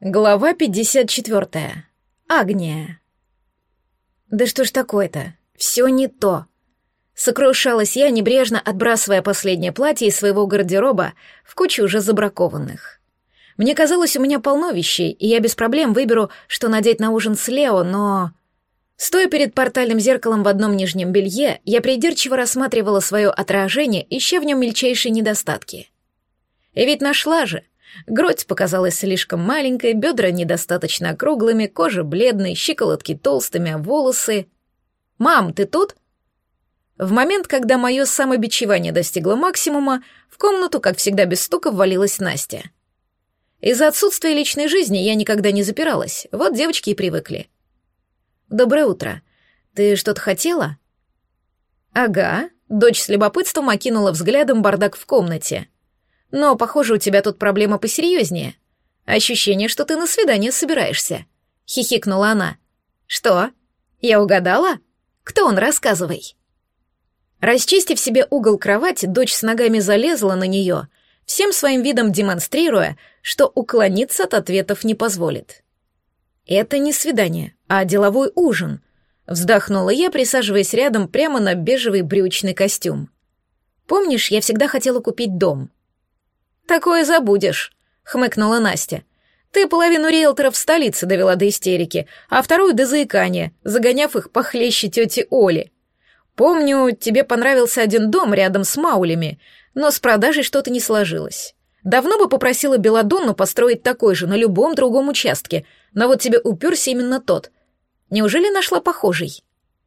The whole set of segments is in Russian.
Глава 54. Агния. Да что ж такое-то? Все не то. Сокрушалась я, небрежно отбрасывая последнее платье из своего гардероба в кучу уже забракованных. Мне казалось, у меня полно вещей, и я без проблем выберу, что надеть на ужин с Лео, но... Стоя перед портальным зеркалом в одном нижнем белье, я придирчиво рассматривала свое отражение, ища в нем мельчайшие недостатки. И ведь нашла же. Грудь показалась слишком маленькой, бедра недостаточно округлыми, кожа бледной, щиколотки толстыми, а волосы... «Мам, ты тут?» В момент, когда мое самобичевание достигло максимума, в комнату, как всегда без стука, ввалилась Настя. Из-за отсутствия личной жизни я никогда не запиралась, вот девочки и привыкли. «Доброе утро. Ты что-то хотела?» «Ага», — дочь с любопытством окинула взглядом бардак в комнате. «Но, похоже, у тебя тут проблема посерьезнее. Ощущение, что ты на свидание собираешься», — хихикнула она. «Что? Я угадала? Кто он, рассказывай». Расчистив себе угол кровати, дочь с ногами залезла на нее, всем своим видом демонстрируя, что уклониться от ответов не позволит. «Это не свидание, а деловой ужин», — вздохнула я, присаживаясь рядом прямо на бежевый брючный костюм. «Помнишь, я всегда хотела купить дом?» «Такое забудешь», — хмыкнула Настя. «Ты половину риэлторов в столице довела до истерики, а вторую до заикания, загоняв их похлеще тети Оли. Помню, тебе понравился один дом рядом с Маулями, но с продажей что-то не сложилось. Давно бы попросила Беладонну построить такой же на любом другом участке, но вот тебе уперся именно тот. Неужели нашла похожий?»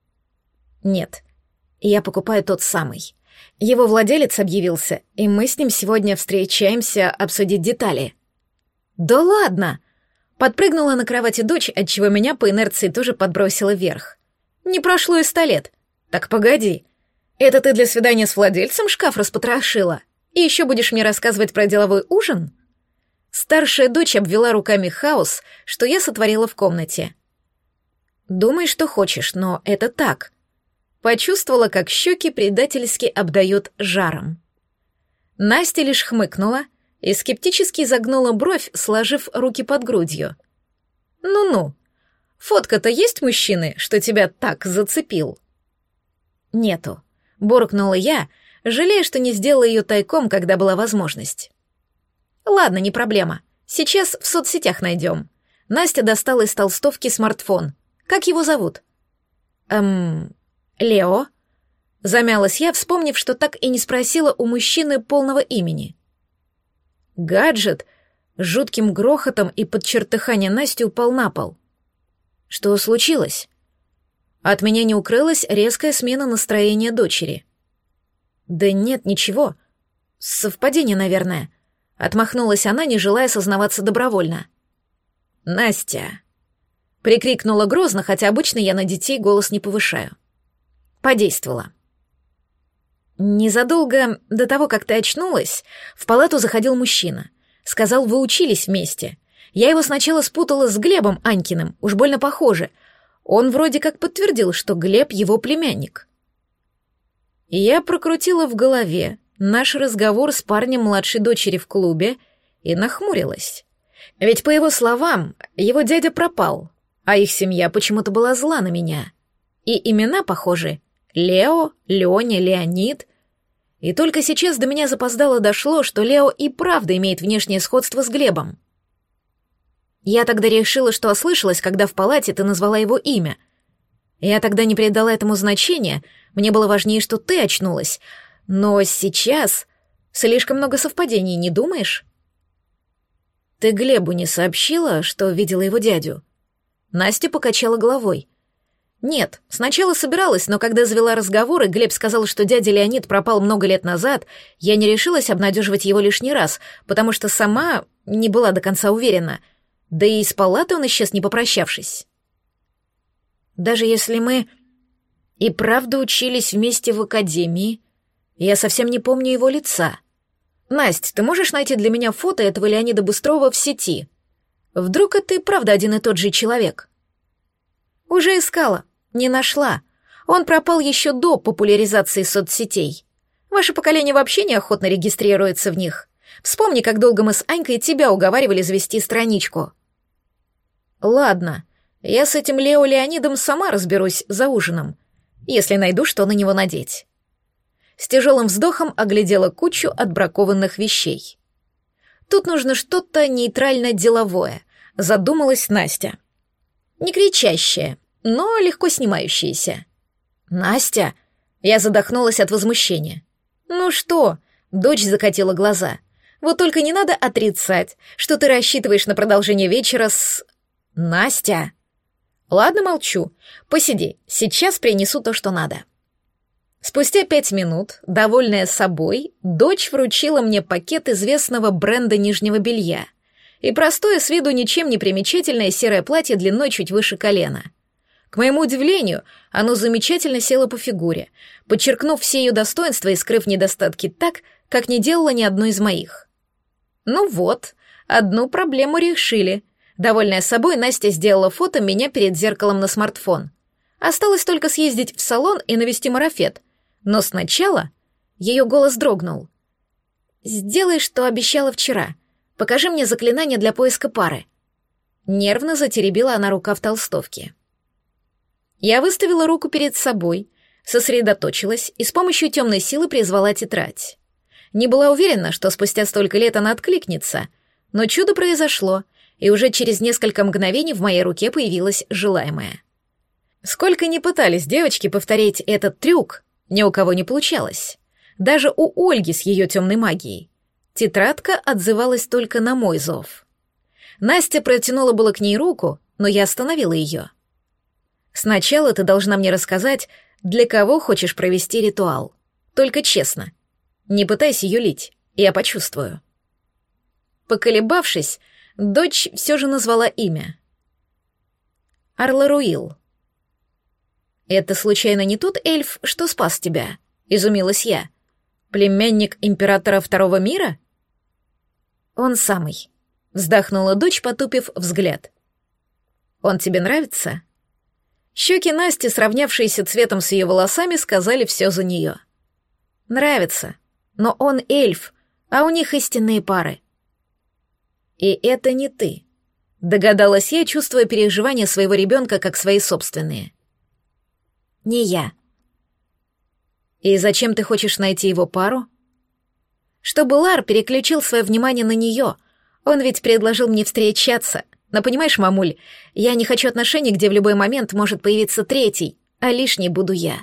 «Нет, я покупаю тот самый. Его владелец объявился, и мы с ним сегодня встречаемся обсудить детали». «Да ладно!» Подпрыгнула на кровати дочь, отчего меня по инерции тоже подбросила вверх. «Не прошло и 100 лет. Так погоди. Это ты для свидания с владельцем шкаф распотрошила? И еще будешь мне рассказывать про деловой ужин?» Старшая дочь обвела руками хаос, что я сотворила в комнате. «Думай, что хочешь, но это так». Почувствовала, как щеки предательски обдает жаром. Настя лишь хмыкнула и скептически загнула бровь, сложив руки под грудью. «Ну-ну, фотка-то есть мужчины, что тебя так зацепил?» «Нету», — буркнула я, жалея, что не сделала ее тайком, когда была возможность. «Ладно, не проблема. Сейчас в соцсетях найдем». Настя достала из толстовки смартфон. «Как его зовут?» «Лео?» Замялась я, вспомнив, что так и не спросила у мужчины полного имени. Гаджет с жутким грохотом и под чертыхание Насти упал на пол. «Что случилось?» От меня не укрылась резкая смена настроения дочери. «Да нет, ничего. Совпадение, наверное». Отмахнулась она, не желая сознаваться добровольно. «Настя!» — прикрикнула грозно, хотя обычно я на детей голос не повышаю. Подействовала. Незадолго до того, как ты очнулась, в палату заходил мужчина. Сказал, вы учились вместе. Я его сначала спутала с Глебом Анькиным, уж больно похоже. Он вроде как подтвердил, что Глеб его племянник. И я прокрутила в голове наш разговор с парнем младшей дочери в клубе и нахмурилась. Ведь, по его словам, его дядя пропал, а их семья почему-то была зла на меня. И имена похожи. Лео, Леня, Леонид. И только сейчас до меня запоздало дошло, что Лео и правда имеет внешнее сходство с Глебом. Я тогда решила, что ослышалась, когда в палате ты назвала его имя. Я тогда не придала этому значения, мне было важнее, что ты очнулась. Но сейчас слишком много совпадений, не думаешь? Ты Глебу не сообщила, что видела его дядю? Настя покачала головой. Нет, сначала собиралась, но когда завела разговор, и Глеб сказал, что дядя Леонид пропал много лет назад, я не решилась обнадеживать его лишний раз, потому что сама не была до конца уверена. Да и из палаты он исчез, не попрощавшись. Даже если мы и правда учились вместе в академии, я совсем не помню его лица. Насть, ты можешь найти для меня фото этого Леонида Быстрова в сети? Вдруг это и правда один и тот же человек? Уже искала. Не нашла. Он пропал еще до популяризации соцсетей. Ваше поколение вообще неохотно регистрируется в них. Вспомни, как долго мы с Анькой тебя уговаривали завести страничку. Ладно, я с этим Лео Леонидом сама разберусь за ужином, если найду, что на него надеть. С тяжелым вздохом оглядела кучу отбракованных вещей. Тут нужно что-то нейтрально-деловое, задумалась Настя. Не кричащее, но легко снимающееся. «Настя!» — я задохнулась от возмущения. «Ну что?» — дочь закатила глаза. «Вот только не надо отрицать, что ты рассчитываешь на продолжение вечера с... Настя!» «Ладно, молчу. Посиди, сейчас принесу то, что надо». Спустя 5 минут, довольная собой, дочь вручила мне пакет известного бренда нижнего белья и простое с виду ничем не примечательное серое платье длиной чуть выше колена. К моему удивлению, оно замечательно село по фигуре, подчеркнув все ее достоинства и скрыв недостатки так, как не делала ни одно из моих. Ну вот, одну проблему решили. Довольная собой, Настя сделала фото меня перед зеркалом на смартфон. Осталось только съездить в салон и навести марафет. Но сначала ее голос дрогнул. «Сделай, что обещала вчера. Покажи мне заклинание для поиска пары». Нервно затеребила она рукав толстовки. Я выставила руку перед собой, сосредоточилась и с помощью темной силы призвала тетрадь. Не была уверена, что спустя столько лет она откликнется, но чудо произошло, и уже через несколько мгновений в моей руке появилось желаемое. Сколько ни пытались девочки повторить этот трюк, ни у кого не получалось. Даже у Ольги с ее темной магией. Тетрадка отзывалась только на мой зов. Настя протянула было к ней руку, но я остановила ее. «Сначала ты должна мне рассказать, для кого хочешь провести ритуал. Только честно. Не пытайся юлить, я почувствую». Поколебавшись, дочь все же назвала имя. Арларуил. «Это случайно не тот эльф, что спас тебя?» — изумилась я. «Племянник императора Второго мира?» «Он самый», — вздохнула дочь, потупив взгляд. «Он тебе нравится?» Щеки Насти, сравнявшиеся цветом с ее волосами, сказали все за нее. «Нравится, но он эльф, а у них истинные пары». «И это не ты», — догадалась я, чувствуя переживания своего ребенка как свои собственные. «Не я». «И зачем ты хочешь найти его пару?» «Чтобы Лар переключил свое внимание на нее. Он ведь предложил мне встречаться. Но понимаешь, мамуль, я не хочу отношений, где в любой момент может появиться третий, а лишней буду я».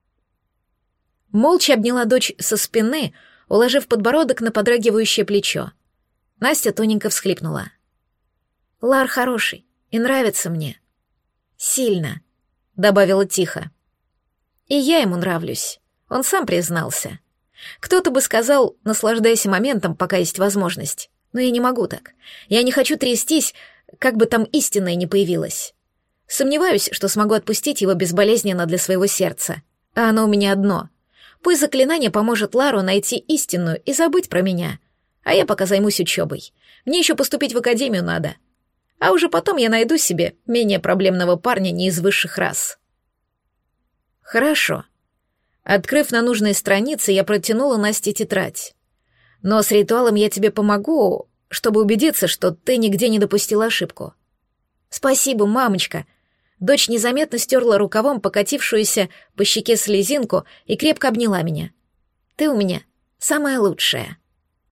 Молча обняла дочь со спины, уложив подбородок на подрагивающее плечо. Настя тоненько всхлипнула. «Лар хороший и нравится мне. Сильно», — добавила тихо. «И я ему нравлюсь. Он сам признался. Кто-то бы сказал, наслаждайся моментом, пока есть возможность. Но я не могу так. Я не хочу трястись, как бы там истинное не появилось. Сомневаюсь, что смогу отпустить его безболезненно для своего сердца. А оно у меня одно. Пусть заклинание поможет Лару найти истинную и забыть про меня. А я пока займусь учебой. Мне еще поступить в академию надо. А уже потом я найду себе менее проблемного парня не из высших рас». «Хорошо». Открыв на нужной странице, я протянула Насте тетрадь. «Но с ритуалом я тебе помогу, чтобы убедиться, что ты нигде не допустила ошибку». «Спасибо, мамочка». Дочь незаметно стерла рукавом покатившуюся по щеке слезинку и крепко обняла меня. «Ты у меня самая лучшая».